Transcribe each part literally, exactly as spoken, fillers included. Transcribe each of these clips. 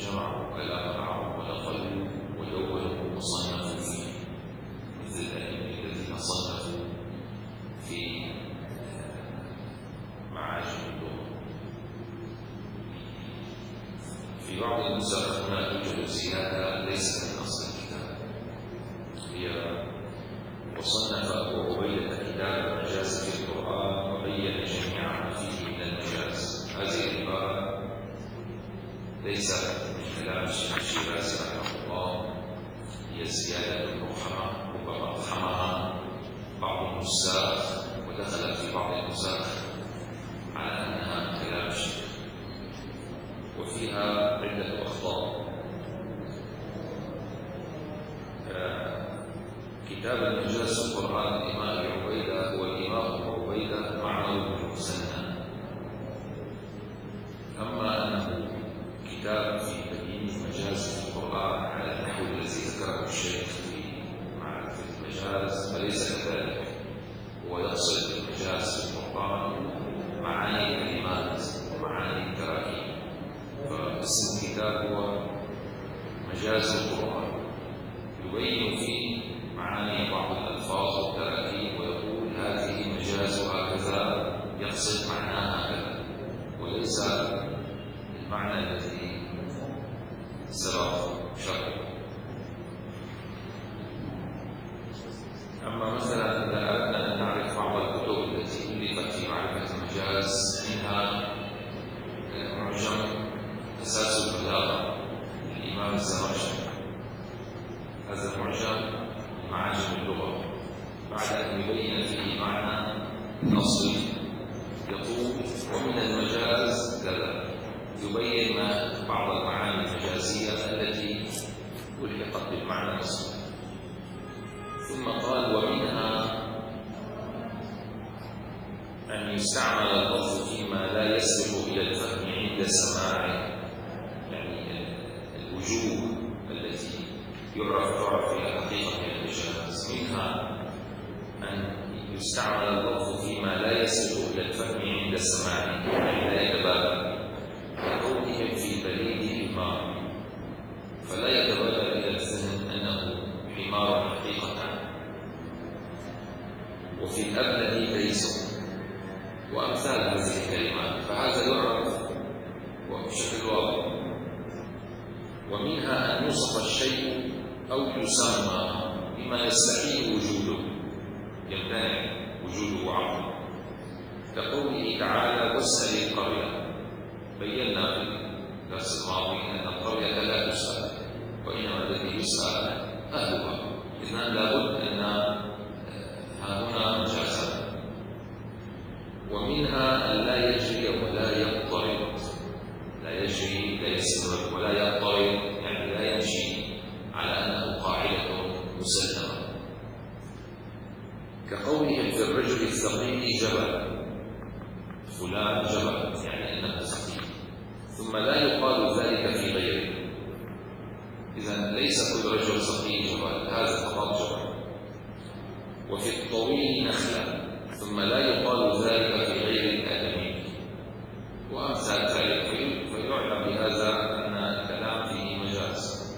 جمع كلام العرب ونقلوا ودونوا وصنفوا فيه، مثل الأئمة الذين صنفوا في معاجم اللغة. في بعض النسخ هنا توجد زيادة ليست من أصل الكتاب، هي وصنف أبو عبيدة كتاب المجاز في القرآن وبين جميع ما فيه من المجاز. هذه العبارة ليست من كلام الشيخ الشيرازي رحمه الله، هي زيادة مبهمة ربما أفهمها بعض النساخ ودخلت في بعض النسخ على أنها كلام الشيخ، وفيها عدة أخطاء. كتاب المجاز في القرآن الإمام أبي عبيدة هو الإمام أبو عبيدة معمر بن المثنى، أما أنه كتاب في تبيين المجاز في القرآن على النحو الذي ذكره الشيخ في معرفة المجاز فليس كذلك. هو يقصد المجاز في القرآن معاني الكلمات ومعاني التراكيب، فاسم الكتاب هو مجاز القرآن، يبين فيه معاني بعض الألفاظ والتراكيب ويقول هذه مجازها كذا، يقصد معناها كذا، وليس المعنى الذي سبق شرحه. أما مثلا إذا أردنا أن نعرف بعض الكتب التي ألفت في معرفة المجاز، منها معجم أساس البلاغة للإمام الزمخشري. هذا المعجم معاجم اللغة، بعد أن يبين فيه معنى أصلي يقول ومن المجاز كذا، يبين بعض المعاني المجازية التي ألحقت بالمعنى الأصلي. ثم قال ومنها أن يستعمل اللفظ فيما لا يسبق إلى الفهم عند سماعه، يعني الوجوه التي يعرف تعرف فيها حقيقة المجاز. منها أن يستعمل اللفظ فيما لا يسبق إلى الفهم عند سماعه، يعني لا يتبادر، كقولهم في بريد حمار، فلا يتبادر إلى الذهن أنه حمار حقيقة، وفي الأبلد ليس، وأمثال هذه الكلمات، فهذا يعرف بشكل واضح. ومنها أن يوصف الشيء أو يسمى بما يستحيل وجوده، يمتنع وجوده عقلا، كقوله تعالى واسأل القرية. بينا في الدرس الماضي أن القرية لا تسأل، وإنما الذي يسأل أهلها، إذن لابد أن هنا مجازا. ومنها أن لا يجري ولا يضطرد، لا يجري لا يستمر ولا يضطرد، يعني لا يمشي على أنه قاعدة مسلمة، كقولهم في الرجل الثقيل جبل، فلان جبل يعني أنه ثقيل، ثم لا يقال ذلك في غيره. إذن ليس كل رجل ثقيل جبل، هذا فقط جبل. وفي الطويل نخلة، ثم لا يقال ذلك في غير الآدمي، وأمثال ذلك، فيعلم بهذا أن الكلام فيه مجاز.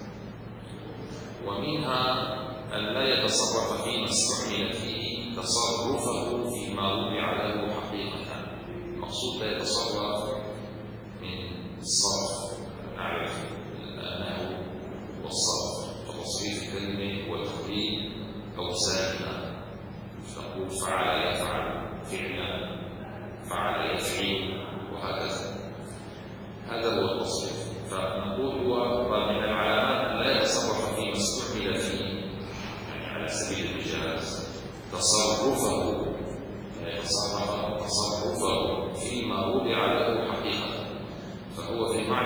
ومنها أن لا يتصرف فيما استعمل فيه تصرفه فيما وضع له حقيقة. المقصود لا يتصرف من الصرف، نعرف النحو والصرف، فتصريف الكلمة والتقليد أو ساكنة، تقول فعل يفعل فعلا، فعل يفعل، وهكذا. هذا هو التصريف. فنقول هو من العلامات أن لا يتصرف فيما استعمل فيه، يعني على سبيل المجاز، تصرفه، لا يتصرف تصرفه فيما وضع له حقيقة، فهو في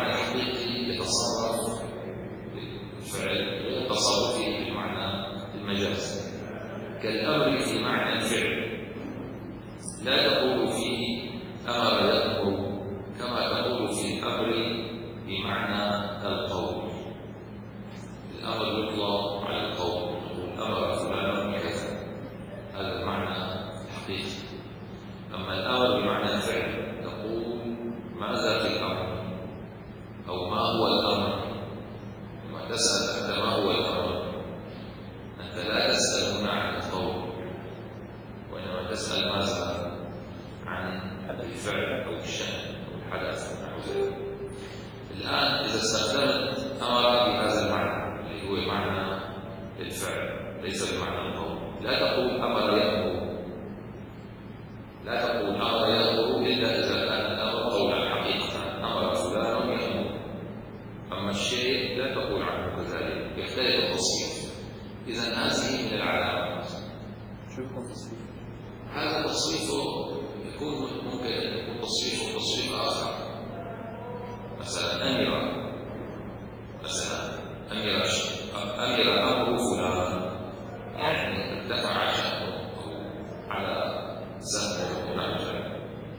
تسأل أنت ما هو الأمر، أنت لا تسأل هنا عن القول، وإنما تسأل ماذا؟ عن الفعل أو الشأن أو الحدث أو نحو ذلك. الآن إذا استخدمت أمر بهذا المعنى اللي هو معنى الفعل ليس بمعنى القول، لا تقول أمر يأمر، لا تقول أمر يأمر إلا إذا كان الأمر قولا حقيقة، أمر فلان يأمر. أما الشيء لا تقول عنه كذلك، يختلف التصريف. إذا هذه من العلامات. شو يكون تصريف؟ هذا تصريفه يكون ممكن أن يكون تصريفه تصريف آخر. مثلا أمر، مثلا أمر أمر أمر فلان، يعني ارتفع شأنه على سهل ونحو.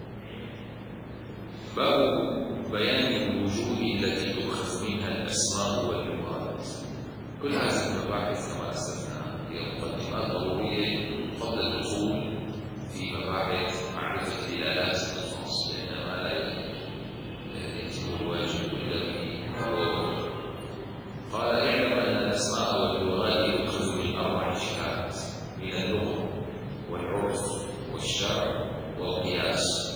باب بيان الوجوه التي تؤخذ منها الأسماء واللغات. كل هذه المباحث كما أسلفنا هي مقدمات ضرورية قبل الدخول في مباحث معرفة دلالات الألفاظ، لأنما لا يتم الواجب إلا به. قال اعلم أن الأسماء واللغات يؤخذ من أربع جهات: من اللغة والعرف والشرع والقياس.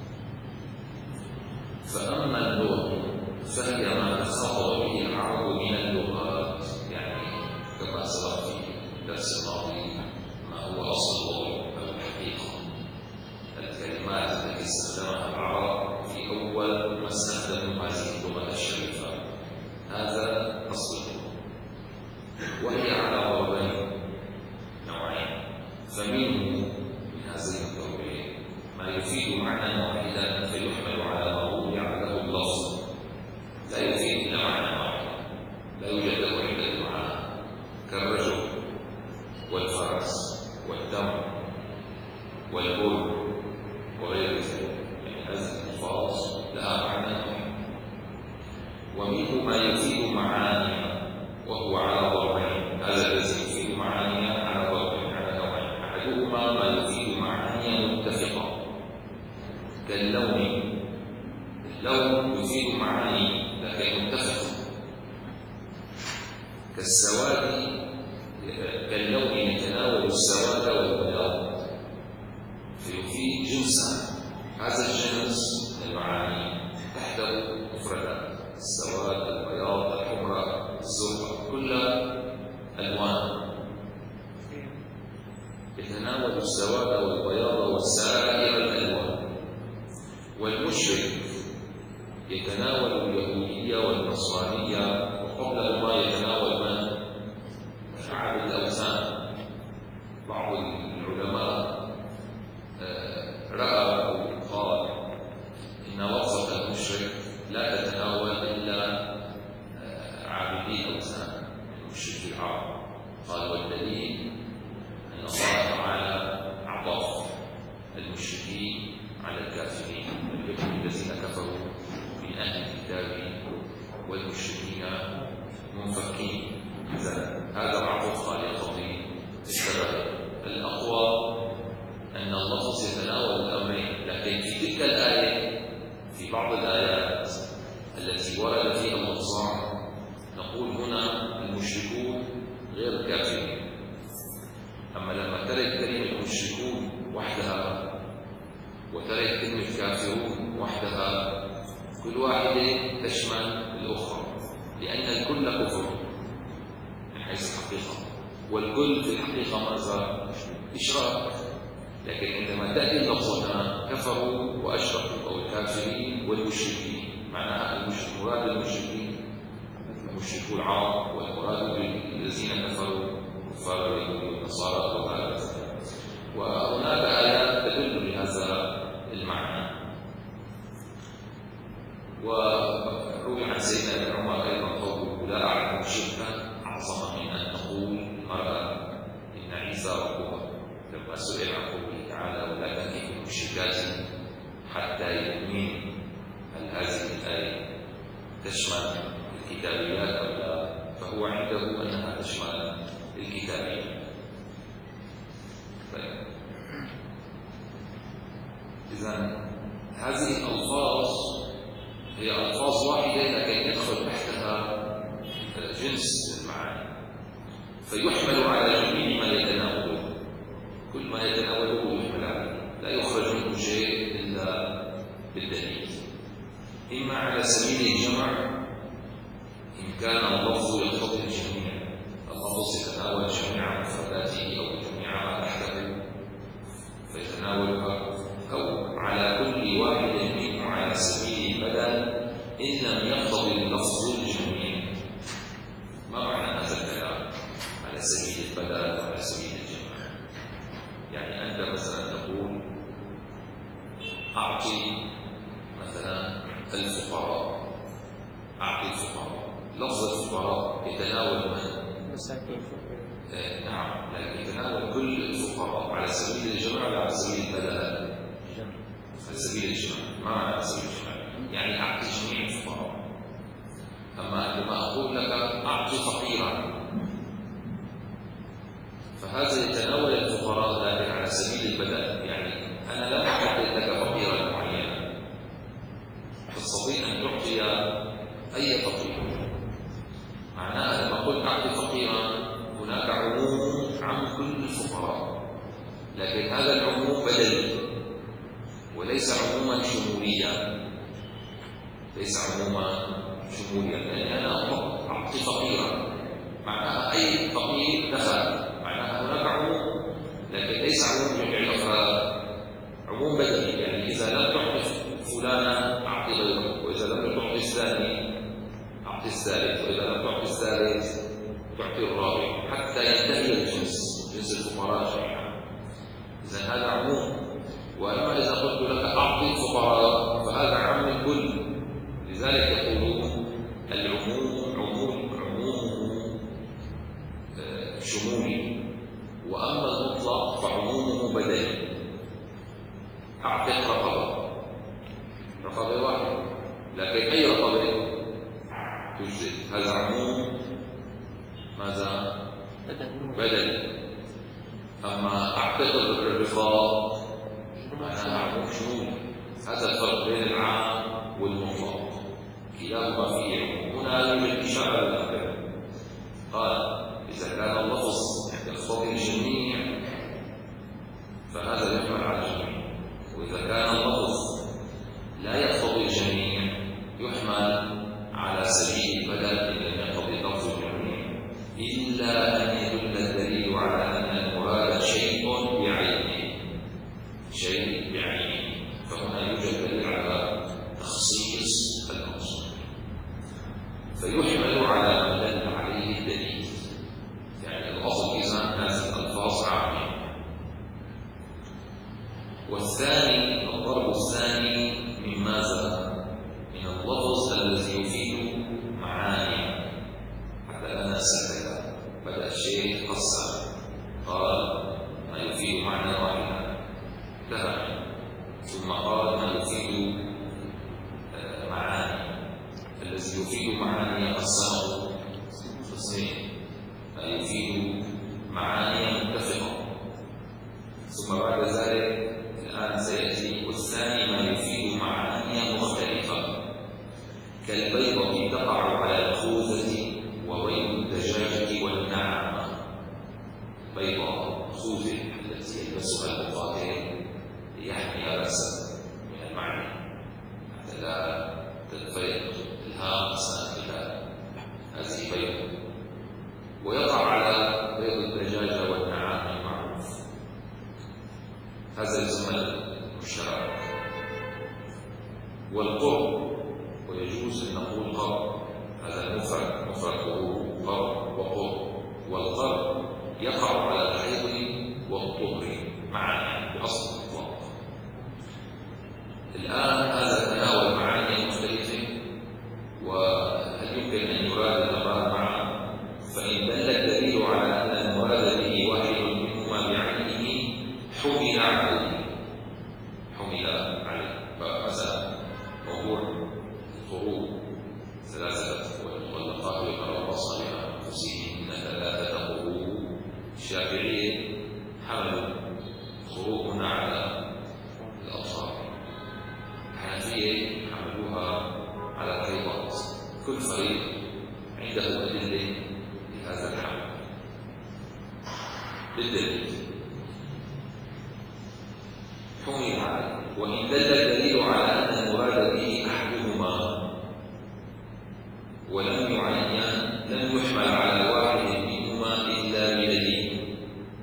فأما اللغة فهي ما تخاطب به العرب من اللغات، يعني كما سبق في الدرس الماضي ما هو أصل اللغة أو الحقيقة، الكلمات التي استخدمها العرب في أول ما استخدموا هذه اللغة الشريفة، هذا أصل اللغة. وهي على ضربين نوعين، فمنه من هذين الضربين ما يفيد معنى واحدا فيحمل على ما وضع له اللفظ، لا يفيد إلا معنى واحد، لا يوجد له عدة معاني، كالرجل والفرس والدم والبول وغير ذلك. يعني هذه الألفاظ لها معنى واحد. ومنه ما يفيد معاني وهو على ضربين، هذا الذي يفيد معاني على ضربين، على نوعين: أحدهما ما يفيد معاني متفقة كاللون، اللون يفيد معاني لكن متفقة، كالسواد، كاللون يتناول السواد والبياض فيفيد جنسا. هذا الجنس من المعاني تحته مفردات: السواد، البياض، الحمرة، الزرقاء، كلها ألوان يتناول السواد والبياض والسائر الألوان. والمشرك يتناول اليهودية والنصرانية، وقبلهما يتناول من؟ عابد الأوثان. بعض العلماء رأى أو قال إن لفظة المشرك لا تتناول إلا عابدي الأوثان، المشرك العرب. قال والدليل أن الله تعالى عطف المشركين على الكافرين، الذين كفروا من أهل الكتاب والمشركين منفكين. هذا العطف قال يقضي السبب. الأقوى أن اللفظ يتناول الأمرين، لكن في تلك الآية، في بعض الآيات التي ورد فيها اللفظان، نقول هنا المشركون غير الكافرين. أما لما ترد كلمة المشركون وحدها وترد كلمة كافرون وحدها، كل واحدة تشمل الأخرى، لأن الكل كفر من حيث الحقيقة، والكل في الحقيقة ماذا؟ إشراك. لكن عندما تأتي اللفظة كفروا وأشركوا أو الكافرين والمشركين، معناها المراد بالمشركين مشركو العرب، والمراد بالذين كفروا كفار اليهود والنصارى وهكذا. وهناك آيات تدل لهذا المعنى. وروي عن سيدنا ابن عمر أيضا قوله: لا أعلم شركا أعظم من أن تقول المرأة إن عيسى ربها، لما سئل عن قوله تعالى: ولا تنكحوا المشركات حتى يؤمنوا. هل هذه الآية تشمل الكتابيات أو لا؟ فهو عنده أنها تشمل الكتابيات. طيب، إذن هذه الألفاظ هي ألفاظ واحدة لكن يدخل تحتها جنس فيحمل على جميع ما يتناوله، كل ما يتناوله يحمل عليه، لا يخرج منه شيء إلا بالدليل، إما على سبيل الجمع إن كان اللفظ يقتضي الجميع، اللفظ يتناول جميع مفرداته أو جميع ما تحته فيتناولها، أو على كل واحد منه على سبيل البدل إن لم يقتضي اللفظ الجميع. ما معنى هذا الكلام؟ على سبيل البدل وعلى سبيل الجمع، يعني أنت مثلا تقول أعطي مثلا الفقراء، أعطي الفقراء، لفظ الفقراء يتناول من؟ مساكين. آه نعم، لكن يتناول كل الفقراء على سبيل الجمع ولا على سبيل البدل؟ على سبيل الجمع. ما معنى على سبيل الجمع؟ يعني أعطي جميع الفقراء. أما عندما أقول لك أعطي فقيرا فهذا يتناول الفقراء لكن على سبيل البدل، يعني أنا لا أحدد لك فقيرا معينا، تستطيع أن تعطي أي فقير. معناها لما قلت أعطي فقيرا هناك عموم عن كل الفقراء، لكن هذا العموم بدلي وليس عموما شموليا، ليس عموما شموليا، لأن أنا أعطي فقيرا معناها أي فقير دخل، معناها هناك عموم لكن ليس عموم جميع الأفراد، عموم بدلي، يعني إذا لم تعطي فلانا أعطي غيره، وإذا لم تعطي الثاني أعطي الثالث، وإذا لم تعطي الثالث تعطي الرابع حتى ينتهي الجنس، جنس الفقراء جميعا. إذا هذا عموم. وأما إذا قلت لك أعطي الفقراء فهذا عام الكل، لذلك يقولون العموم عموم عمومه شمولي، وأما المطلق فعمومه بدلي. أعطي رقبة، رقبة واحدة، لكن أي رقبة تجزئ، هذا عموم ماذا؟ بدلي. أما أعتقد الرقاب معناها عموم شمولي. هذا الفرق بين العام والمطلق، كلاهما فيه عموم. هنا يوجد إشارة للأخير، قال إذا كان اللفظ يقتضي الجميع فهذا يحمل على الجميع، وإذا كان اللفظ لا يقتضي الجميع يحمل على سبيل البدل إن لم يقتضي لفظ الجميع، إلا أن يدل الدليل على أن المراد شيء بعينه، شيء بعينه، فهنا يوجد دليل على تخصيص المقصود، فيحمل على ما دل عليه الدليل. يعني الأصل إذا هذه الألفاظ عامة. والثاني، الضرب الثاني من ماذا؟ من اللفظ الذي يفيد معاني. حتى لا ننسى كذا، بدأ الشيخ قسم، قال ما يفيد معنى واحدا انتهى، ثم قال ما يفيد معاني. الذي يفيد معاني قسمه قسمين، ما يفيد معاني متفقة، ثم بعد ذلك الآن سيأتي والثاني ما يفيد معاني مختلفة، كالبيضة تقع على الخوذة وبيض الدجاجة والنعامة. بيضة خوذة التي يلبسها المقاتل ليحمي رأسه من المعنى حتى لا تنفيض الهام أثناء القتال، هذه بيضة. ويقع على بيض الدجاجة والنعام المعروف، هذا يسمى المشترك. والقرب، ويجوز أن نقول قرب، هذا المفرد، مفرده قرب وقرب. والقرب يقع على الحيض والطهر معا بأصل الإطلاق. الآن هذا تناول معاني مختلفة، وهل يمكن أن يراد الأمران معا؟ فإن دل الدليل على أن المراد به واحد منهما بعينه حمل عليه، حمل عليه. فمثلا موضوع الفروض ثلاثة والمطلقات يتربصن بأنفسهن ثلاثة قروء، الشافعية حملوا خروجهن على الأطفال، الحنفية حملوها على الحيضات. كل فريق عنده أدلة لهذا الحمل. بالدليل حمل عليه. وإن دل الدليل على أن المراد به أحدهما ولم يعين لم يحمل على واحد منهما إلا بدليل،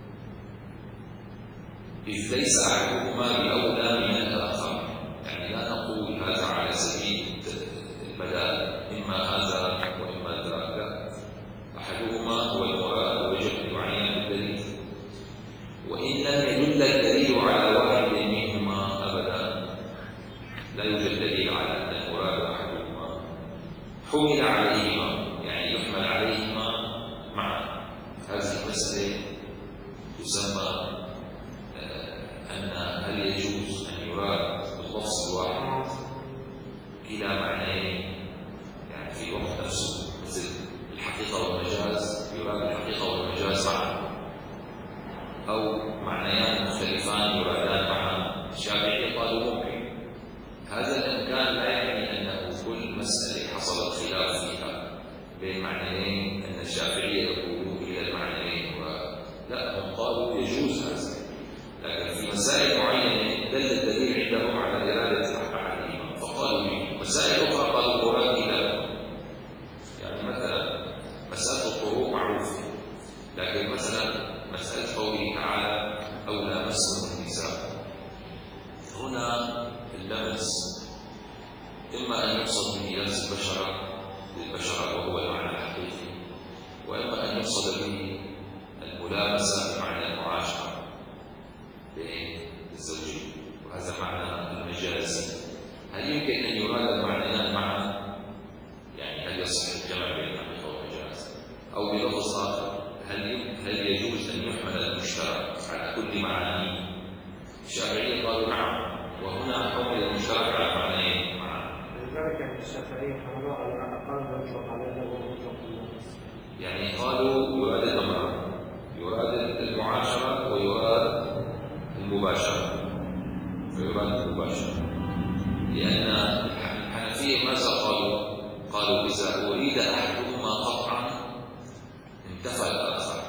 إذ ليس أحدهما بأولى من الآخر. يعني لا نقول هذا على سبيل البدال، إما هذا وإما ذاك، أحدهما هو المراد ويجب أن يعين بالدليل. وإن لم يدل الدليل على واحد منهما أبدا، لا يوجد دليل على أن المراد أحدهما، حمل عليهما، يعني يحمل عليهما معا. هذه المسألة تسمى أن هل يجوز أن يراد باللفظ الواحد إلى معنيين، يعني في وقت نفسه، مثل الحقيقة والمجاز، يراد الحقيقة والمجاز معا، أو معنيان مختلفان يرادان معا. الشافعية قالوا ممكن. هذا الإمكان لا يعني أنه كل مسألة حصل الخلاف فيها بين معنيين أن الشافعية يقولون إلى المعنيين، لا، هم قالوا يجوز هذا. لكن في مسائل معينة دل الدليل عندهم على إرادة أحدهما فقالوا به. مسائل أخرى قالوا المراد إلى، يعني مثلا مسألة الطروق معروفة، لكن مثلا مسألة قوله تعالى أو لامستم النساء، هنا اللمس إما أن يقصد به لمس البشرة للبشرة وهو المعنى الحقيقي، وإما أن يقصد به الملامسة بمعنى المعاشرة بين الزوجين، وهذا معنى المجازي. هل يمكن أن يراد المعنيان معا؟ يعني هل يصح الجمع بين الحقيقة والمجاز؟ أو بلفظ آخر، هل هل يجوز أن يحمل المشترك على كل معانيه؟ الشافعية قالوا نعم، وهنا حمل المشترك على معنيين معا. لذلك يعني الشافعية حملوا على أقل ما يطلق عليه وهو يطلق اللمس. يعني قالوا يراد الأمر، يراد المعاشرة ويراد المباشرة، ويراد المباشرة. لأن الحنفية ماذا قالوا؟ قالوا إذا أريد أحدهما قطعا انتفى الآخر.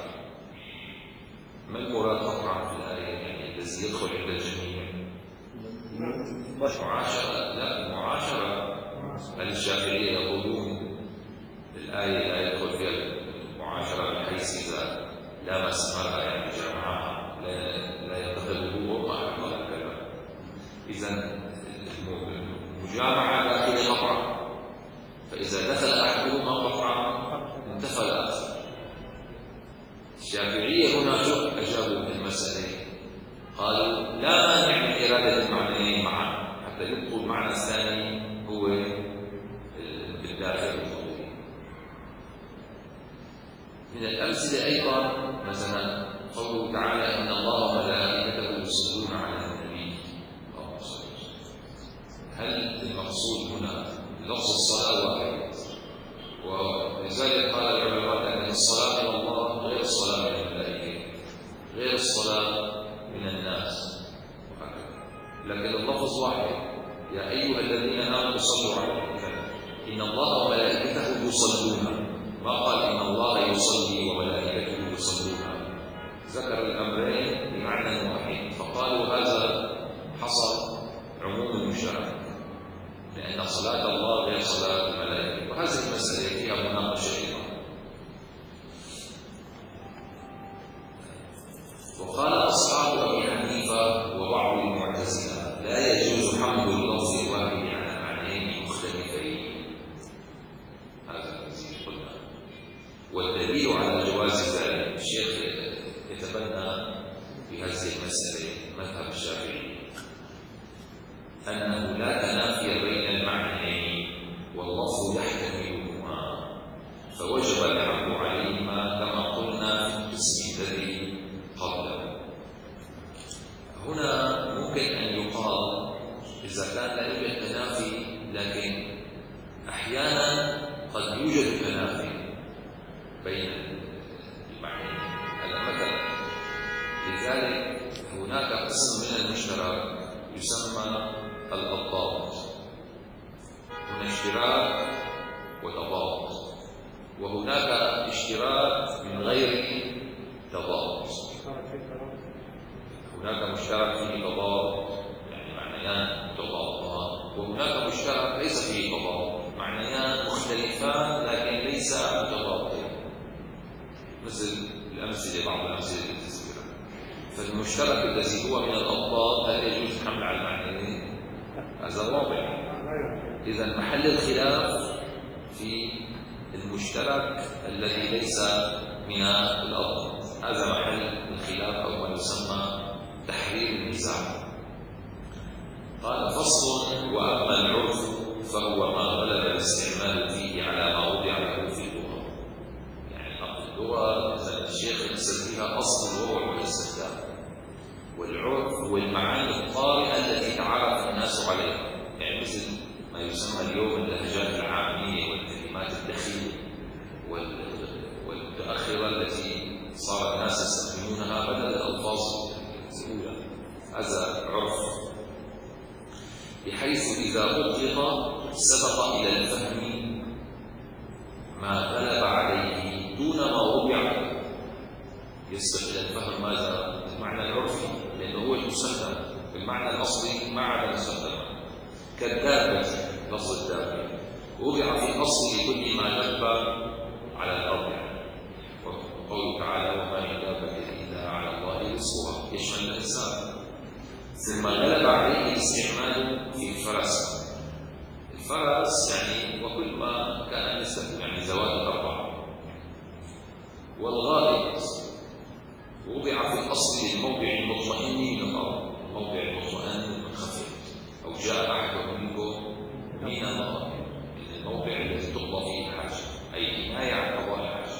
ما المراد قطعا في الآية؟ يعني الذي يدخل عند الجميع معاشرة، لا، المعاشرة. الشافعية يقولون الآية لا يدخل فيها المعاشرة بحيث إذا لامس المرأة يعني جمعها لا لا يتخذه هو معه ولا كذا. إذا المجامعة داخل قطعا، فإذا دخل أحدهما قطعا انتفى الآخر. الشافعية هنا شوف أجابوا المسألة، قالوا لا مانع من إرادة المعنيين معا حتى يبقوا المعنى الثاني هو بالداخل الفضولي. من الأمثلة أيضا مثلا قوله تعالى إن الله وملائكته يصلون على النبي. هل المقصود هنا لفظ الصلاة واحد؟ ولذلك قال العلماء أن الصلاة من الله غير الصلاة من الملائكة، غير الصلاة من الناس، لكن اللفظ واحد. يا أيها الذين آمنوا صلوا عليه، إن الله وملائكته يصلون، ما قال إن الله يصلي وملائكته يصلون. ذكر الأمرين بمعنى واحد، فقالوا هذا حصل عموم المشترك، لأن صلاة الله غير صلاة الملائكة. وهذه المسألة فيها مناقشة أيضا. وقال أصحاب أبي حنيفة وبعض المعتزلة لا يجوز حمل اللفظ الواحد على معنيين مختلفين. هذا الذي قلنا، والدليل على جواز ذلك. الشيخ يتبنى في هذه المسألة مذهب الشافعي أنه لا تنافي بين المعنيين واللفظ يحتملهما، فوجب الحمل عليهما كما قلنا في القسم الذي قبله. هنا ممكن أن يقال إذا كان لا يوجد تنافي، لكن أحيانا قد يوجد تنافي بين المعنيين. مثلا لذلك هناك قسم من المشترك يسمى الأضداد. هنا اشتراك وتضاد، وهناك اشتراك من غير تضاد. أمثلة بعض الأمثلة التي تذكرها. فالمشترك الذي هو من الأضداد هل يجوز الحمل على المعنيين؟ هذا واضح. إذا محل الخلاف في المشترك الذي ليس من الأضداد، هذا محل الخلاف أو ما يسمى تحرير النزاع. قال فصل: وأما العرف فهو ما غلب الاستعمال فيه على ما وضع له في اللغة. يعني اللغة مثلا الشيخ يقصد فيها أصل الوضع والاستخدام، والعرف هو المعاني الطارئة التي تعرف الناس عليها، يعني مثل ما يسمى اليوم اللهجات العامية والكلمات الدخيلة والمتأخرة التي صار الناس يستخدمونها بدل الألفاظ الأولى. هذا عرف، بحيث إذا أطلق سبق إلى الفهم ما غلب عليه دون ما وضع. يسبق إلى الفهم ماذا؟ المعنى العرفي، لأنه هو المستخدم. بالمعنى الأصلي ما عاد مستخدما، كالدابة، لفظ الدابة وضع في أصل كل ما دب على الأرض، وقوله تعالى: وما من دابة إلا على الله رزقها، يشمل الإنسان. ثم غلب عليه الاستعمال في الفرس. الفرس يعني وكل ما كان يستخدم، يعني ذوات الأربعة. والغائط وضع في الأصل للموضع المطمئن من الأرض، الموضع المطمئن المنخفض. أو جاء أحدكم منكم من الأرض، الموضع الذي تقضى فيه الحاجة، أي كناية عن قضاء الحاجة.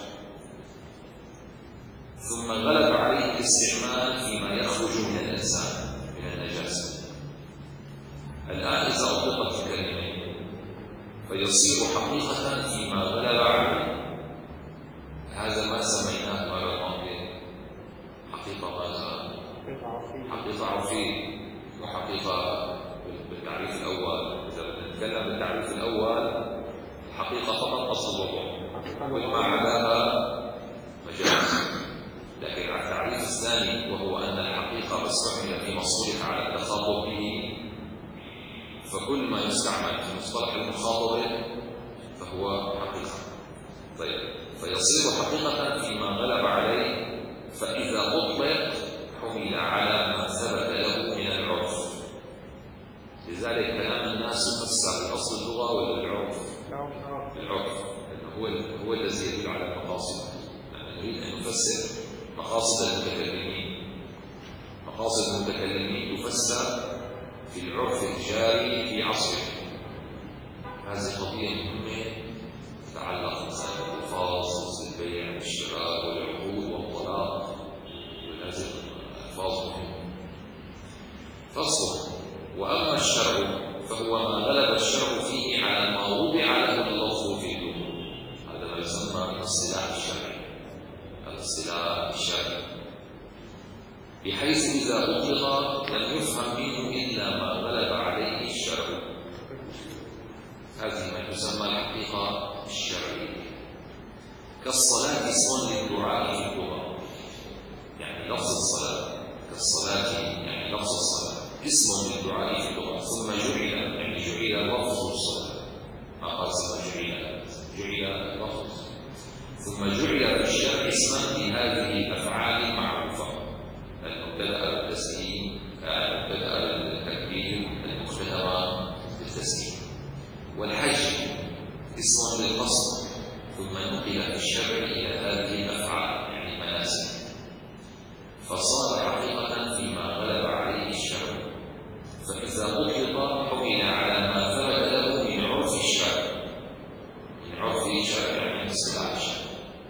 ثم غلب عليه الاستعمال فيما يخرج من الإنسان من النجاسة. الآن إذا أطلقت الكلمة فيصير حقيقة فيما غلب عليه. هذا ما سميناه المرة الماضية حقيقة ماذا؟ حقيقة عرفية، وحقيقة بالتعريف الأول. إذا بدنا نتكلم بالتعريف الأول، الحقيقة فقط أصل الوضع، وما عداها مجاز. لكن على التعريف الثاني، وهو أن الحقيقة استعمل في مصطلح على التخاطب به، فكل ما يستعمل في مصطلح المخاطبة فهو حقيقة. طيب، فيصير حقيقة فيما غلب عليه، فإذا أطلق حمل على ما ثبت له من العرف. لذلك كلام الناس يفسر بأصل اللغة ولا العرف؟ العرف، لأنه هو هو الذي يدل على المقاصد. نريد أن نفسر مقاصد المتكلمين. مقاصد المتكلمين تفسر في العرف الجاري في عصره. هذه قضية مهمة تتعلق مثلا بالألفاظ مثل البيع والشراء والعقود والطلاق، وهذه الألفاظ مهمة. فصل: وأما الشرع فهو ما غلب الشرع فيه على ما وضع له اللفظ في اللغة. هذا ما يسمى الاصطلاح الشرعي. الاصطلاح الشرعي بحيث إذا أطلق لم يفهم منه إلا ما غلب عليه الشرع. هذه ما تسمى الحقيقة الشرعية. كالصلاة اسم للدعاء في اللغة، يعني لفظ الصلاة كالصلاة، يعني لفظ الصلاة اسم للدعاء في اللغة. ثم جعل، يعني جعل لفظ الصلاة، ما قال ثم جعل، جعل لفظ. ثم جعل في الشرع اسما لهذه الأفعال المعروفة: المبتدأ بالتسليم، المبتدأ بالتكبير، المختتمة بالتسليم. والحج اسم للقصد، ثم نقل في الشرع إلى هذه الأفعال، يعني المناسك، فصار حقيقة فيما غلب عليه الشرع. فإذا أطلق حمل على ما ثبت له من عرف الشرع، من عرف الشرع يعني اصطلاح الشرع.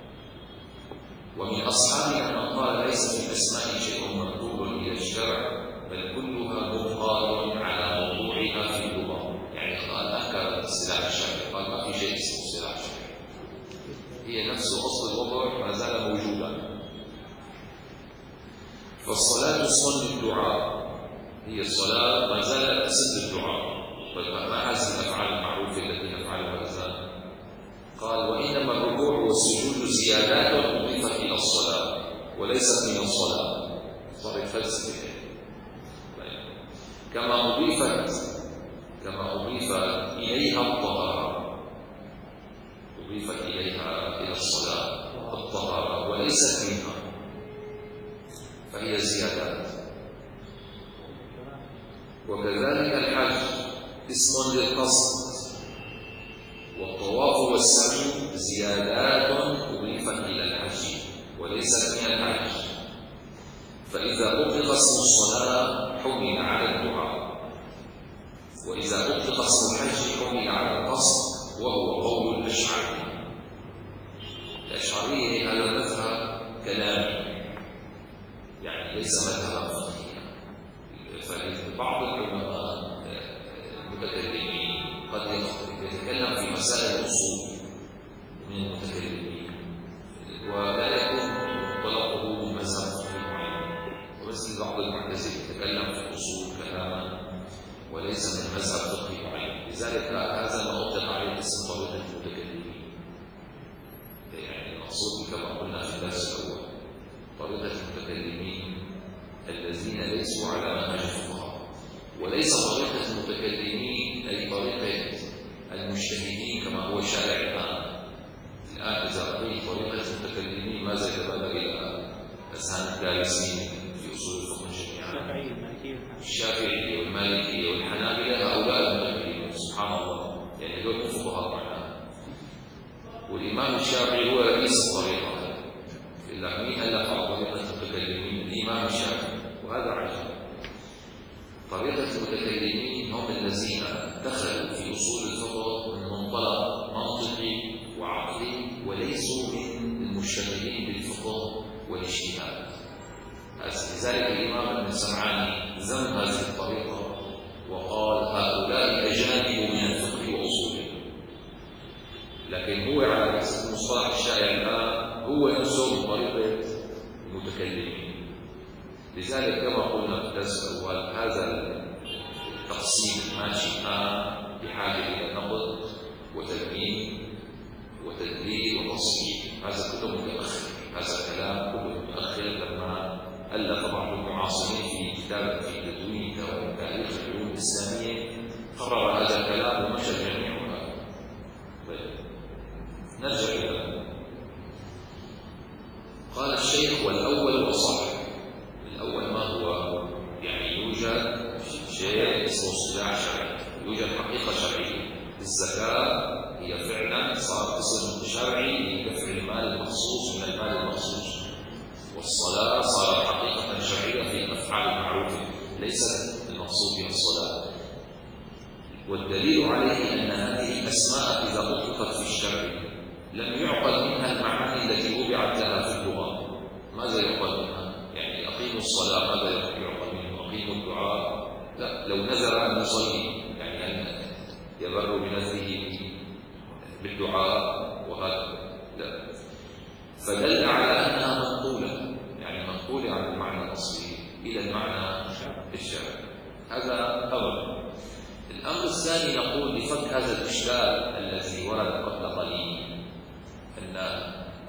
ومن أصحابنا من قال ليس في الأسماء شيء مكتوب إلى الشرع، بل كلها مبقى على موضوعها في اللغة. يعني قال أنكر اصطلاح الشرع، قال ما في شيء اسمه اصطلاح الشرع، هي نفس أصل الوضع ما زال موجودا. فالصلاة صن الدعاء، هي الصلاة ما زالت تسد الدعاء. طيب ما هذه الأفعال المعروفة التي نفعلها الآن؟ قال: وإنما الركوع والسجود زيادات أضيفت إلى الصلاة وليست من الصلاة. صار فلسفة. كما أضيفت كما أضيف إليها الطهارة، أضيفت إليها إلى الصلاة الطهارة وليست منها. فهي زيادات. وكذلك الحج اسم للقصد، والطواف والسعي زيادات أضيفت إلى الحج وليست من الحج. فإذا أطلق اسم الصلاة حمل على الدعاء، وإذا أطلق اسم الحج حمل على القصد، وهو قول الأشعري. الأشعرية هذا مذهب كلامي، يعني ليس مذهبا فقهيا. فبعض العلماء المتكلمين قد يتكلم في مسائل الأصول من المتكلمين ولا يكون منطلقه من مذهب فقهي معين، ومثل بعض المعتزلة يتكلم في الأصول كلاما وليس من مذهب فقهي معين. لذلك هذا ما أطلق عليه اسم طريقة المتكلمين. يعني المقصود كما قلنا في الدرس الأول طريقة المتكلمين الذين ليسوا على منهج الفقهاء، وليس طريقة المتكلمين أي طريقة المجتهدين كما هو شائع الآن. الآن إذا قلت طريقة المتكلمين ماذا يتبادر إلى أذهان الدارسين في أصول الفقه جميعا؟ الشافعية والمالكية والحنابلة، هؤلاء المتكلمين سبحان الله، يعني هذول فقهاء معناها. والإمام الشافعي هو رئيس الطريقة، إلا مين ألف على طريقة المتكلمين؟ الإمام الشافعي. وهذا عجيب. طريقة المتكلمين هم الذين دخلوا في أصول الفقه من منطلق منطقي وعقلي، وليسوا من المشتغلين بالفقه والاجتهاد. لذلك الإمام ابن سمعاني ذم هذه الطريقة وقال هؤلاء أجانب من الفقه وأصوله. لكن هو على المصطلح الشائع الآن هو نفسه من طريقة المتكلمين. لذلك كما قلنا في الدرس الأول هذا التقسيم ماشي الآن بحاجة إلى نقد وتلميذ وتدليل وتصحيح. هذا كله متأخر، هذا الكلام كله متأخر لما ألف بعض المعاصرين في كتاب في تدوين تاريخ العلوم الإسلامية قرر هذا الكلام ومشى جميعها. طيب نرجع إلى قال الشيخ والأول أصح. الأول ما هو؟ يعني يوجد شيء اسمه اصطلاح شرعي، يوجد حقيقة شرعية. الزكاة هي فعلا صار اسم شرعي لدفع المال المخصوص من المال المخصوص، والصلاة صارت حقيقة شرعية في الأفعال المعروفة ليست المقصود بها الصلاة. والدليل عليه أن هذه الأسماء إذا أطلقت في الشرع لم يعقل منها المعاني التي وضعت لها في اللغة. ماذا يعقل منها؟ يعني أقيموا الصلاة ماذا يعقل منه؟ أقيموا الدعاء؟ لا، لو نذر أن يصلي يعني أن يبر بنذره بالدعاء وهذا لا، فدل على أنها منقولة، يعني منقولة عن المعنى الأصلي إلى المعنى الشرعي. هذا أمر. الأمر الثاني نقول لفك هذا الإشكال الذي ورد قبل قليل، أن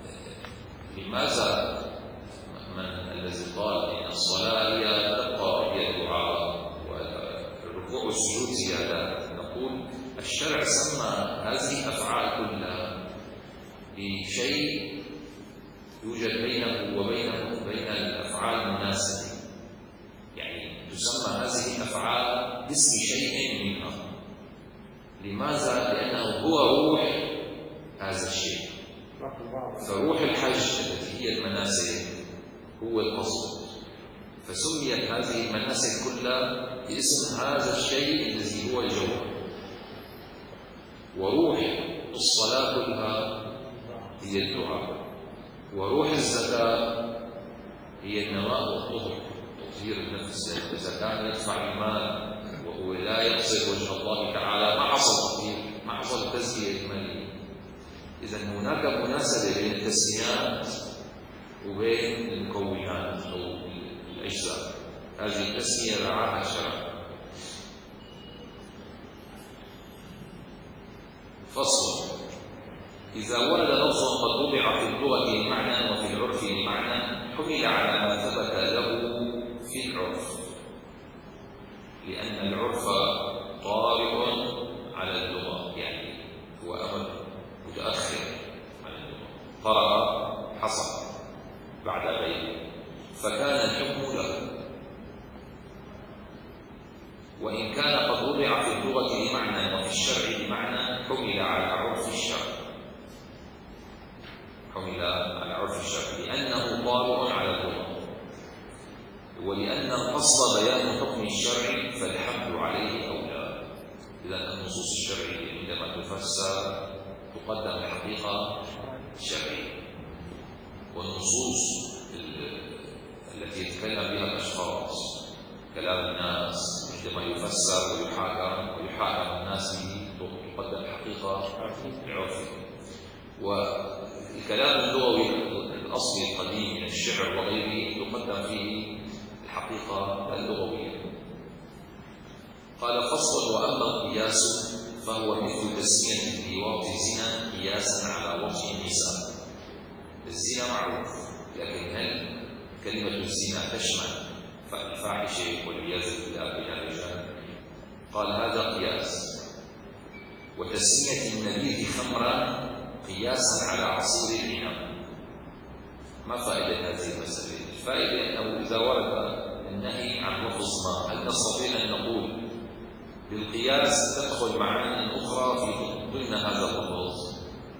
لماذا من الذي قال إن الصلاة هي تبقى هي الدعاء والركوع والسجود زيادات، نقول الشرع سمى هذه الأفعال كلها بشيء يوجد بينه وبينه بين الأفعال مناسبة، يعني تسمى هذه الأفعال باسم شيء منها. لماذا؟ لأنه هو روح هذا الشيء. فروح الحج التي هي المناسك هو القصد، فسميت هذه المناسك كلها باسم هذا الشيء الذي هو الجوهر. وروح الصلاة كلها هي الدعاء، وروح الزكاة هي النواء والطهر، تطهير النفس. إذا كان يدفع المال وهو لا يقصد وجه الله تعالى ما حصل تطهير، ما حصل تزكية المالية. إذا هناك مناسبة بين التسميات وبين المكونات أو الأجزاء. هذه التسمية رعاها الشرع. فصل: إذا ورد لفظ قد وضع في اللغة معنى وفي العرف معنى حمل على ما ثبت له في العرف، لأن العرف طارئ على اللغة، يعني هو أمر متأخر عن اللغة. قرأ حصل بعد غيره، فكان الحكم له، وإن كان قد وضع في اللغة بمعنى وفي الشرع بمعنى حمل على عرف الشرع، حمل على عرف الشرع لأنه طارئ على اللغة، ولأن القصد بيان حكم الشرع فالحمل عليه أولى. إذا النصوص الشرعية عندما تفسر تقدم الحقيقة الشرعية، والنصوص التي يتكلم بها الأشخاص كلام الناس عندما يفسر ويحاكم ويحاكم الناس به تقدم الحقيقة العرفية. والكلام اللغوي الأصلي القديم من الشعر وغيره يقدم فيه الحقيقة اللغوية. قال فصل: وأما القياس فهو مثل تسمية اللواط زنا قياسا على وطئ النساء. الزنا معروف، لكن هل كلمة الزنا تشمل الفاحشة والعياذ بالله بين الرجال؟ قال هذا قياس. وتسمية النبيذ خمرا قياسا على عصير العنب. ما فائدة هذه المسألة؟ الفائدة أنه إذا ورد النهي عن لفظ ما، هل نستطيع أن نقول بالقياس تدخل معاني أخرى في ضمن هذا اللفظ؟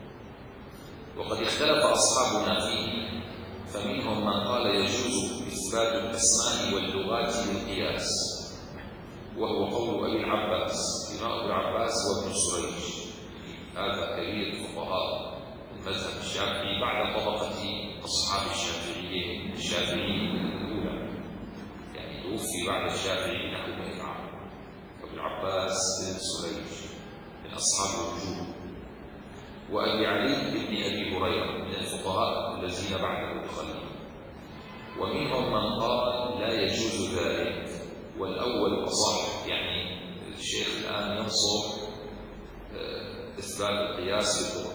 وقد اختلف أصحابنا فيه، فمنهم من قال يجوز إثبات الأسماء واللغات بالقياس، وهو قول أبي العباس إمام أبي العباس وابن سريج، هذا كبير فقهاء المذهب الشافعي بعد طبقة أصحاب الشافعية الشافعيين الأولى، يعني توفي بعد الشافعي نحو مئة عام. أبو العباس بن سريج من أصحاب الوجوه، وأبي علي بن أبي هريرة من الفقهاء الذين بعده الخليفة. ومنهم من قال لا يجوز ذلك، والأول أصح، يعني الشيخ الآن ينصر إثبات القياس باللغة،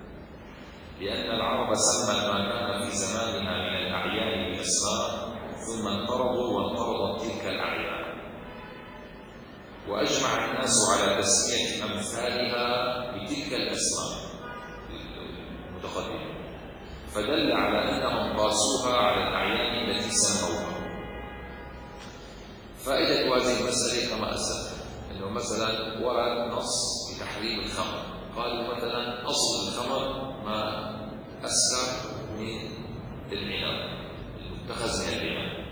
لأن العرب سمت ما كان في زمانها من الأعيان بأسماء ثم انقرضوا وانقرضت تلك الأعيان، وأجمع الناس على تسمية أمثالها بتلك الأسماء المتقدمة، فدل على أنهم قاسوها على الأعيان التي سموها. فائدة هذه المسألة كما أسلفت أنه مثلا ورد نص بتحريم الخمر، قالوا مثلا أصل الخمر ما أسكر من العنب المتخذ من العنب،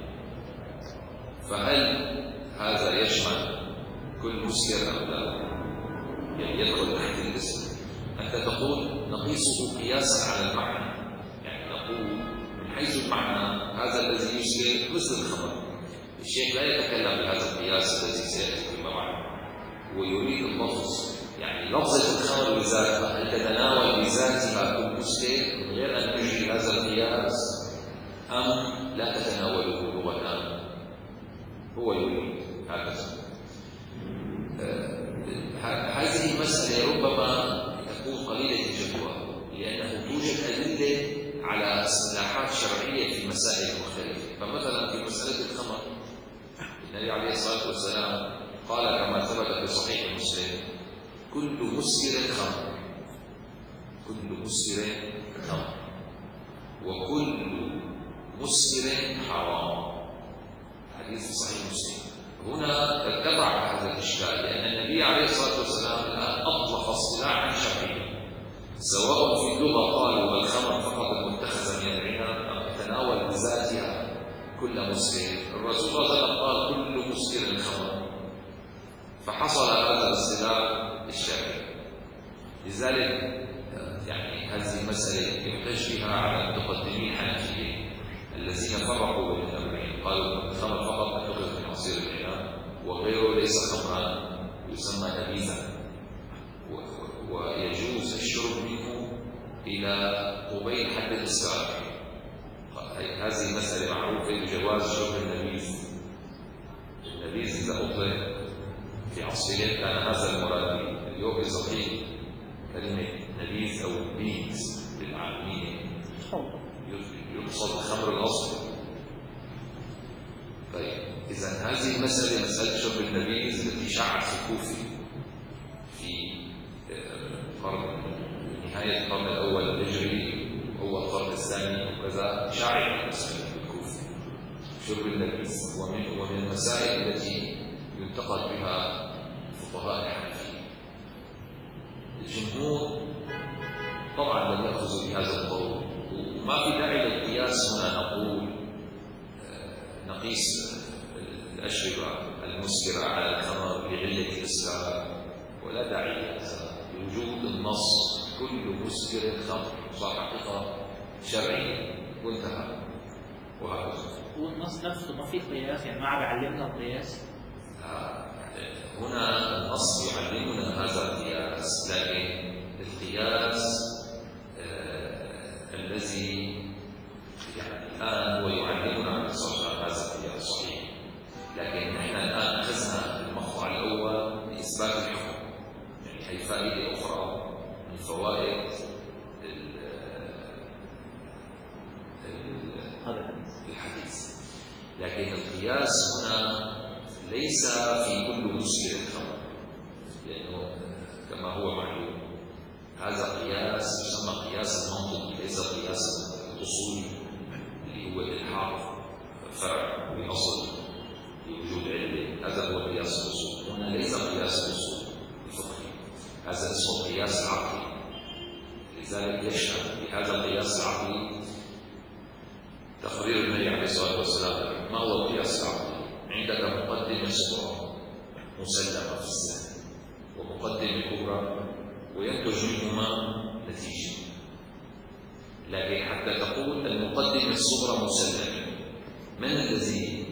فهل هذا يشمل كل مسكر أم لا؟ يعني يدخل تحت الاسم. أنت تقول نقيسه قياسا على المعنى، يعني نقول من حيث المعنى هذا الذي يسكر مثل الخمر. الشيخ لا يتكلم بهذا القياس الذي سيأتي فيما بعد، ويريد اللفظ، يعني لفظة الخمر بذاتها هل تتناول بذاتها كل مسكر من غير أن تجري هذا القياس، أم لا تتناوله لغة؟ هو يريد هكذا. هذه المسألة ربما تكون قليلة الجدوى، لأنه توجد أدلة على اصطلاحات شرعية في مسائل مختلفة. فمثلا في مسألة الخمر النبي عليه الصلاة والسلام قال كما ثبت في صحيح مسلم: كل مسكر خمر، كل مسكر خمر، وكل مسكر حرام. حديث صحيح مسلم. هنا ارتفع هذا الإشكال، لأن النبي عليه الصلاة والسلام الآن أطلق اصطلاحا شرعيا، سواء في اللغة قالوا الخمر فقط المتخذ من العنب أم تتناول بذاتها كل مسكر. الرسول صلى الله عليه وسلم قال كل مسكر خمر، فحصل هذا الاصطلاح الشرعي. لذلك يعني هذه المسألة يحتج بها على المتقدمين الحنفيين الذين فرقوا بين الأمرين، قالوا الخمر فقط أتخذ من عصير العنب وغيره ليس خمرا يسمى نبيذا، ويجوز الشرب منه إلى قبيل حد الإسكار. هذه المسألة معروفة بجواز شرب النبيذ. النبيذ إذا أطلق في عصير كان هذا المراد. اليوم إذا كلمة نبيذ أو نبيذ بالعامية يقصد الخمر الأصلي. طيب إذا هذه المسألة مسألة شرب النبيذ التي شاعت في الكوفة في قرن نهاية القرن الأول الهجري أول القرن الثاني وكذا، شاعت المسألة في الكوفة شرب النبيذ ومن ومن المسائل التي ينتقد بها فقهاء الحنفية. الجمهور طبعا لم يأخذوا بهذا القول، وما في داعي للقياس هنا. نقول نقيس الأشربة المسكرة على الخمر لعلة الإسكار، ولا داعي لهذا بوجود النص كل مسكر خمر، صار حقيقة شرعية وانتهى. وهكذا والنص نفسه ما في قياس، يعني ما عم يعلمنا القياس. آه هنا النص يعلمنا هذا القياس، لكن القياس آه الذي يعني الآن هو يعلمنا عن الصحة هذا القياس صحيح، لكن نحن الآن أخذنا المقطع الأول لإثبات الحكم، يعني هي فائدة أخرى من فوائد الحديث. لكن القياس هنا ليس في كل مسكر خمر، لأنه كما هو معلوم هذا قياس يسمى قياس المنطقي، ليس قياس الأصولي اللي هو الإلحاق فرع بأصل لوجود علة. هذا هو قياس الأصول. هنا ليس قياس الأصول الفقهي، هذا اسمه قياس العقلي. لذلك يشمل بهذا القياس العقلي تقرير النبي عليه الصلاة والسلام. ما هو القياس العقلي؟ عندك مقدمة صغرى مسلمة في السنة ومقدمة كبرى وينتج منهما نتيجة، لكن حتى تقول المقدمة الصغرى مسلمة، من الذي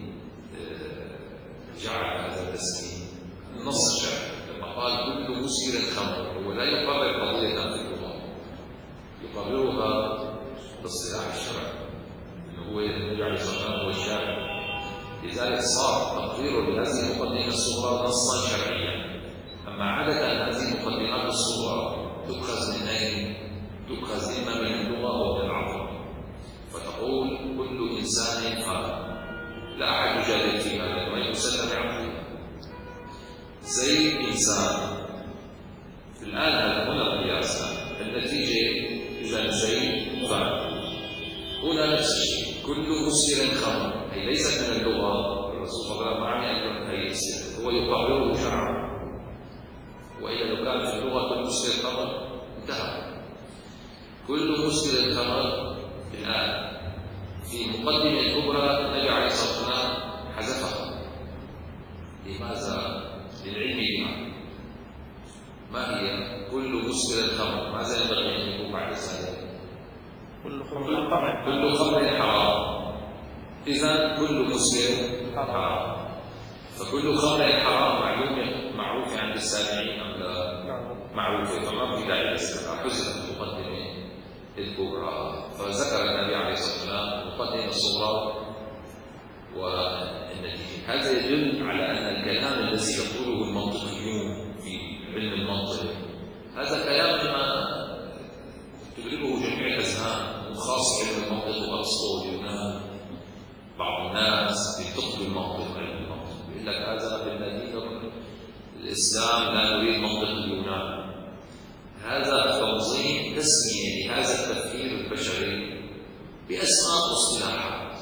جعل هذا التسليم؟ النص الشرعي لما قال كل مسكر خمر، هو لا يقرر قضية في اللغة، يقررها باصطلاح الشرع، هو النبي عليه الصلاة والسلام هو الشارع. لذلك صار تقريره بهذه المقدمة الصغرى نصا شرعيا. أما عادة هذه المقدمات الصغرى تؤخذ من أين؟ تؤخذ إما من اللغة أو من العقل، فتقول كل إنسان خالق، لا أحد يجادل فيها لأنه يسلم بعقله. زي إنسان الآن هنا القياس، النتيجة إذا زيد فعل، هنا نفس الشيء كل مسكر خمر، هي ليست من اللغة. الرسول صلى الله عليه وسلم ما عم يقول هي السر، هو يقرره شرعا، وإلا لو كان في اللغة كل مسكر خمر انتهى. كل مسكر خمر الآن في مقدمة الكبرى النبي عليه الصلاة والسلام حذفها. لماذا؟ للعلم بها. ما هي كل مسكر خمر؟ ماذا ينبغي أن يكون بعد ذلك؟ كل خمر كل خمر حرام. إذا كل مسكر حرام، فكل خمر حرام معلومة معروفة عند السامعين أم لا؟ معروفة، فما في داعي للسماع. حذفت المقدمة الكبرى، فذكر النبي عليه الصلاة والسلام المقدمة الصغرى والنتيجة. هذا يدل على أن الكلام الذي يقوله المنطقيون في علم المنطق هذا كلام ما تدركه جميع الأذهان، وخاصة علم المنطق وأرسطو واليونان. بعض الناس بينتقدوا المنطق علم المنطق، بيقول لك هذا بالمدينة الإسلام لا نريد منطق اليونان. هذا تنظيم تسمية لهذا التفكير البشري بأسماء واصطلاحات،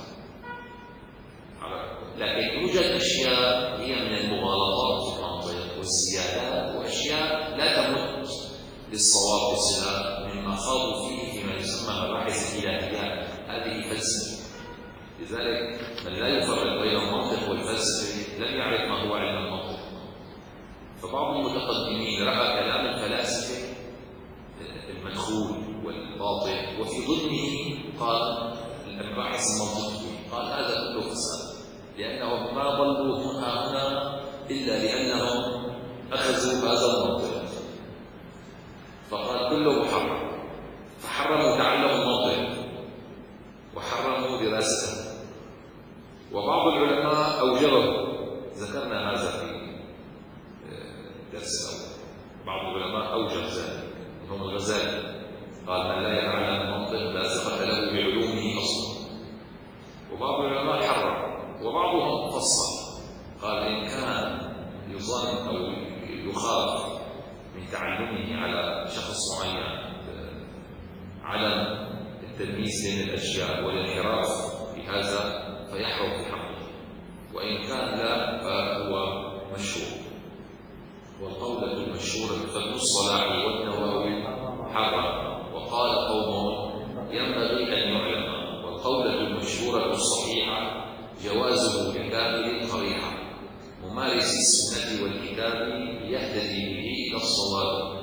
لكن توجد أشياء هي من المغالطات في المنطق والزيادات، وأشياء لا تمت للصواب بصلة مما خاضوا فيه فيما يسمى مباحث الإلهيات. هذه فلسفة. لذلك من لا يفرق بين المنطق والفلسفة لم يعرف ما هو علم المنطق. فبعض المتقدمين رأى كلام الفلاسفة المدخول والباطل، وفي ضمنه قال المباحث المنطقية، قال هذا كله فساد، لأنهم ما ضلوا هنا هنا إلا لأنهم أخذوا هذا المنطق، فقال كله محرم، فحرموا تعلم المنطق وحرموا دراسته. وبعض العلماء أوجبه، ذكرنا هذا في درس الأول. بعض العلماء أوجب ذلك، منهم الغزالي قال من لا يتعلم المنطق لا ثقة له بعلومه أصلا. وبعض العلماء حرم، وبعضهم فصل قال إن كان يظن أو يخاف من تعلمه على شخص معين عدم التمييز بين الأشياء والانحراف في هذا، فيحرم في حقه، وإن كان لا فهو مشهور. والقولة المشهورة فابن الصلاح والنووي حرم، وقال قوم ينبغي أن يعلم. والقولة المشهورة الصحيحة جوازه لكامل قريحة ممارس السنة والكتاب يهتدي به إلى الصواب.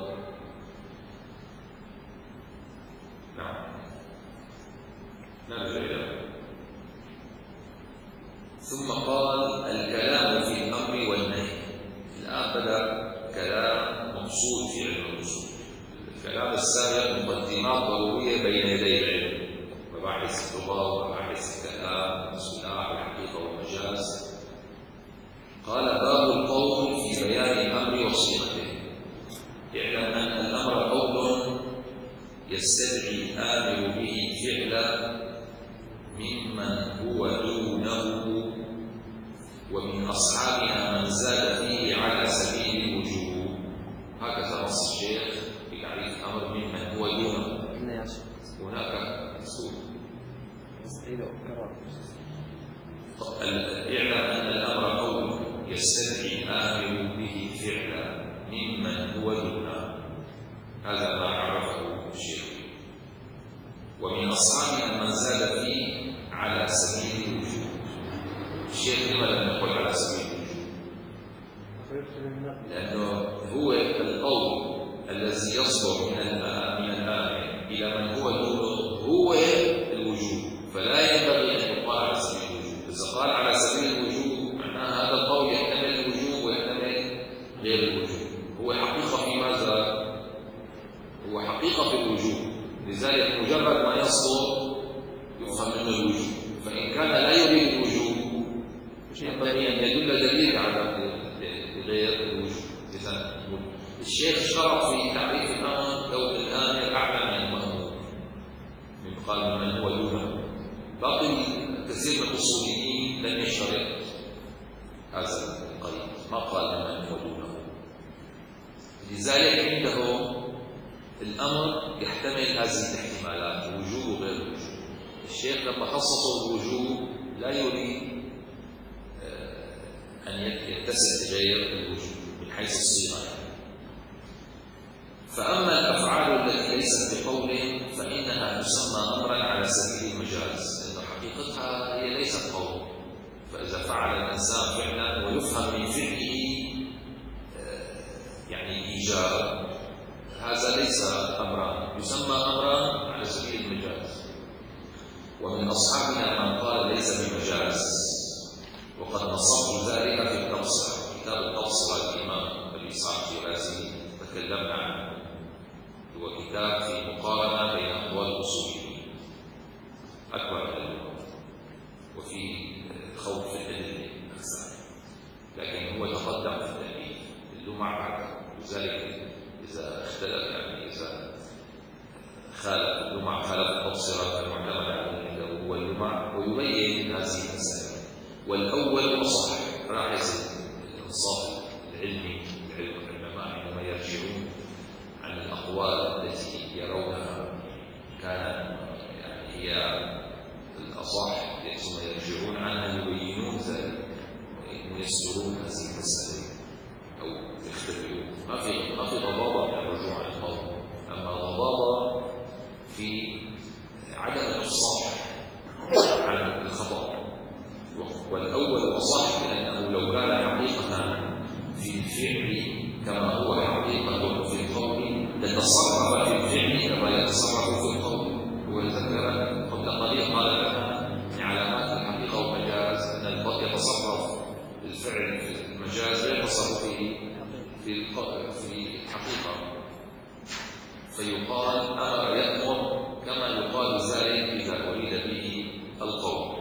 نعم. نرجع إلى ثم قال الكلام في الأمر والنهي. الآن بدأ كلام مقصود في علم الأصول. الكلام السابق مقدمات ضرورية بين يدي العلم، مباحث اللغة ومباحث الكلام والاصطلاح والحقيقة والمجاز. قال باب القول في بيان الأمر وصيغته. اعلم أن الأمر قول يستدعي الآمر به فعلا ممن هو دونه، ومن أصحابنا من زاد فيه على سبيل الوجوب. هكذا نص الشيخ في تعريف الأمر ممن هو دونه. هناك أسلوب اعلم أن الأمر قول يستدعي الآمر به فعلا ممن هو دونه. هذا ما عرفه الشيخ. ومن أصحابنا من زاد فيه على سبيل الوجوب. الشيخ لما لم يقل على سبيل الوجوب؟ لأنه هو القول الذي يصدر من الآمر إلى من هو دونه هو الوجوب، فلا ينبغي أن يقال على سبيل الوجوب. إذا قال على سبيل الوجوب معناه هذا القول يحتمل الوجوب ويحتمل غير الوجوب. هو حقيقة في ماذا؟ هو حقيقة في الوجوب، لذلك مجرد ما يصدر يفهم منه الوجوب. فإن كان لا يريد الوجوب ينبغي أن يدل دليل على غير الوجوب. إذا الشيخ اشترط في تعريف الأمر لو الآن أعلى من المأمور من قال من هو دونه. باقي كثير من الأصوليين لم يشترط هذا القيد، ما قال من هو دونه. لذلك عندهم الأمر يحتمل هذه الاحتمالات، وجوب وغير وجوب. الشيخ لما خصص الوجوب لا يريد أن يتسع غير الوجوب من حيث الصيغة. فأما الأفعال التي ليست بقول فإنها تسمى أمرا على سبيل المجاز، لأن حقيقتها هي ليست قول. فإذا فعل الإنسان فعلا ويفهم من فعله يعني إيجاب، هذا ليس أمرا، يسمى أمرا على سبيل المجاز. ومن أصحابنا من قال ليس بمجاز، وقد نصبت ذلك في التبصرة. كتاب التبصرة الإمام أبي إسحاق الشيرازي تكلمنا عنه، هو كتاب في مقارنة بين أقوال الأصوليين أكبر من اللغة، وفي خوض في الأدلة أكثر، لكن هو تقدم في التأليف اللمع بعد. لذلك إذا اختلف يعني إذا خالف اللمع خالف التبصرة المعتمد عليه هو اللمع، ويبين هذه المسائل. والأول أصح، راحز الإنصاف العلمي العلماء عندما يرجعون عن الأقوال التي يرونها كان يعني هي الأصح، ثم يرجعون عنها يبينون ذلك ويسرون هذه المسائل أو يختبرون. ما في ما في غضاضة من الرجوع عن القول، أما غضاضة في عدم الإفصاح عن الخطأ. والأول أصح لأنه لو كان حقيقة في الفعل كما هو حقيقة في القول لتصرف في الفعل كما يتصرف في القول. وذكر قبل قليل قال لنا من علامات الحقيقة والمجاز أن البط يتصرف الفعل في المجاز غير تصرفه في في الحقيقة، فيقال أمر يأمر كما يقال ذلك إذا أريد به القول.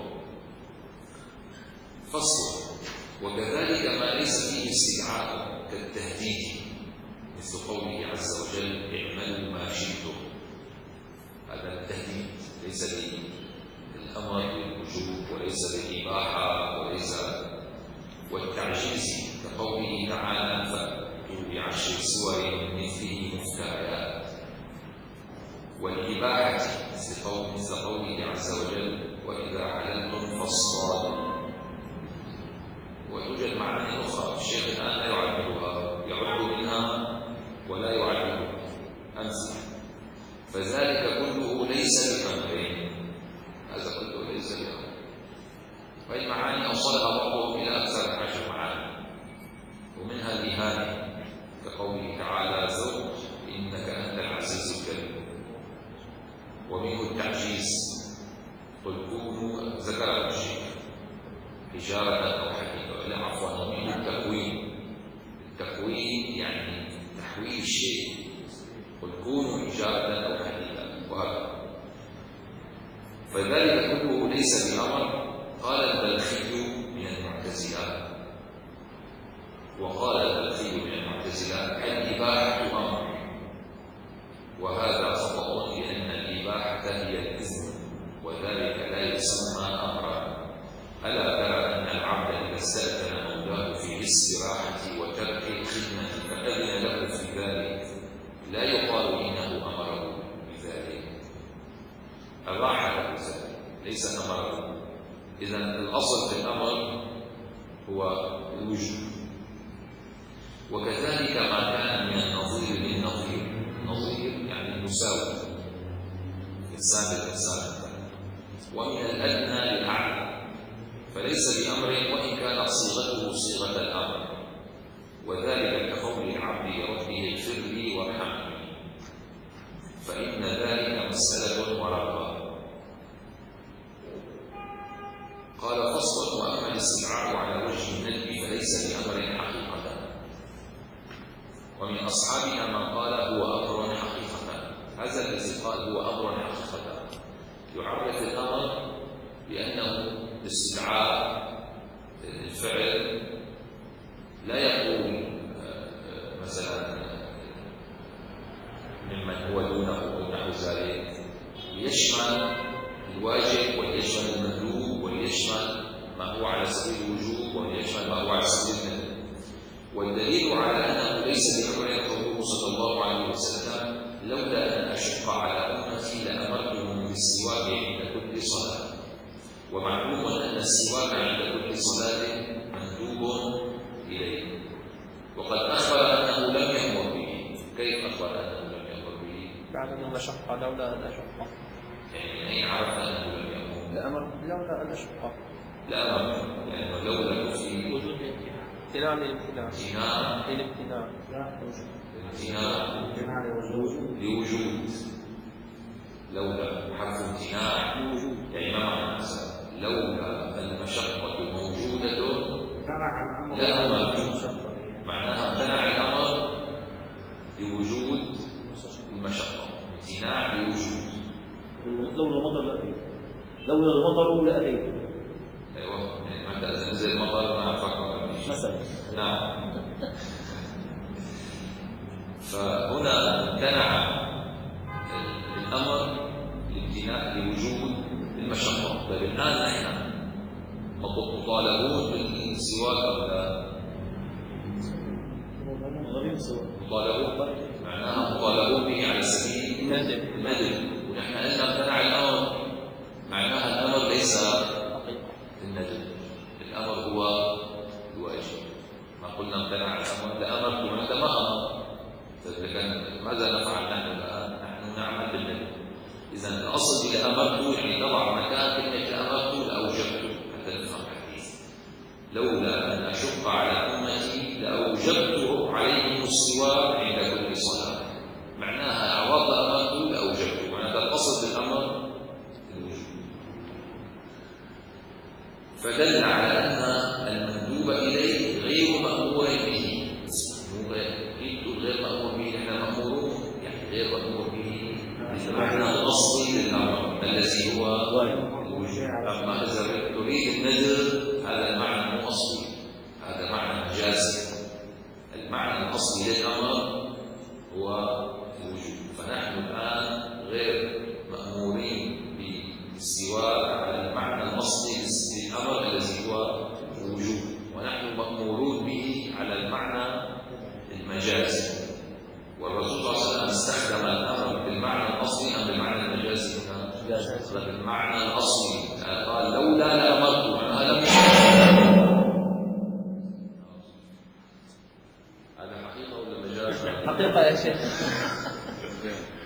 فصل. وكذلك ما ليس فيه استدعاء كالتهديد، مثل قوله عز وجل اعملوا ما شئتم. هذا التهديد ليس بالأمر بالوجوب وليس بالإباحة وليس. والتعجيز كقوله تعالى فأتوا بعشر سور مثله مفتريات. والإباحة مثل قوله عز وجل وإذا حللتم فاصطادوا معاني أخرى الشيخ الآن لا يعبرها، يعد منها ولا يعبرها أمثلة. فذلك كله ليس بأمرين، هذا كله ليس بأمر. والمعاني أوصلها بعضهم إلى أكثر من عشر معاني، ومنها الإهانة كقوله تعالى زوج إنك أنت العزيز الكريم، ومنه التعجيز قل كونوا ذكر الشيء حجارة أو حديد، لا عفوا ومنه التكوين، التكوين يعني تحويل الشيء، قل كونوا حجارة أو حديدا وهكذا. فذلك كله ليس بأمر. قال البلخي من المعتزلة، وقال البلخي من المعتزلة الإباحة أمر، وهذا خطأ لأن الإباحة هي الإذن، وذلك لا يسمى أمرا. ألا ترى أن العبد إذا استأذن مولاه في الاستراحة وترك الخدمة فأذن له في ذلك لا يقال إنه أمره بذلك، أباح له ذلك ليس أمره. إذن الأصل في الأمر هو الوجوب. وكذلك ما كان من النظير للنظير، النظير يعني المساوي، إنسان للإنسان، ومن الأدنى للأعلى، فليس بأمر وإن كانت صيغته صيغة الأمر، وذلك كقول العبد لربه اغفر لي وارحمني، فإن ذلك مسألة ورغبة. قال فصل وأما الاستدعاء على وجه الندب فليس بأمر حقيقة. ومن أصحابنا من قال هو أمر حقيقة، هذا الذي قال هو أمر حقيقة يعرف الأمر بأنه استدعاء الفعل، لا يقول مثلا ممن هو دونه أو نحو ذلك، يشمل الواجب ويشمل المندوب ويشمل ما هو على سبيل الوجوب ويشمل ما هو على سبيل الندب. والدليل على أنه ليس بأمر قوله صلى الله عليه وسلم لولا أن أشق على أمتي لأمرتهم بالسواك عند كل صلاة. ومعلوم أن السواك عند كل صلاة مندوب إليه، وقد أخبر أنه لم يأمر به. كيف أخبر أنه لم يأمر به؟ بعد أن أشق لولا أن أشق، يعني أين عرف أنه لم يأمر؟ لأمر لولا أن أشق، لا أمر لأنه لولا في وجود الامتناع، امتناع للامتناع، امتناع للامتناع، امتناع لوجود، لولا حرف امتناع لوجود، يعني ما معنى لولا المشقة موجودة لا أمر، معناها امتنع الأمر لوجود المشقة، امتناع لوجود. لولا المطر لأتيت، لولا المطر لأتيت. أيوة، يعني متى إذا نزل المطر ما أفكر مثلا. نعم. فهنا امتنع الأمر لامتناع لوجود المشقة. بل الآن نحن مطالبون بالسواك أو لا؟ مطالبون، معناها مطالبون به على سبيل الندب، ونحن قلنا امتنع الأمر، معناها الأمر ليس الندب، الأمر هو الواجب. ما قلنا امتنع الأمر لأمر وأنت ما أمر، ماذا نفعل نحن الآن؟ نحن نعمل بالندب. إذا الأصل إذا أمرت يعني تضع مكان كلمة أمرت لأوجبت، حتى نفهم الحديث. لولا أن أشق على أمتي لأوجبت عليهم السواك عند كل صلاة، معناها عوض أمرت لأوجبت، معناها الأصل بالأمر الوجوب. فدل على أن المندوب إليه غير مأمور به. غير مأمور به، نحن مأمورون يعني غير مأمور به المعنى الأصلي للأمر الذي هو الوجوب. أما إذا تريد الندب هذا المعنى مو أصلي، هذا معنى مجازي. المعنى الأصلي للأمر هو الوجوب. فنحن الآن غير مأمورين بالسواك على المعنى الأصلي للأمر الذي هو الوجوب، ونحن مأمورون به على المعنى المجازي. والرسول صلى الله عليه وسلم استخدم الأمر بالمعنى الأصلي أم بالمعنى المجازي؟ بالمعنى الأصلي. قال لولا لأمرت، معناها لم حقيقة يا شيخ.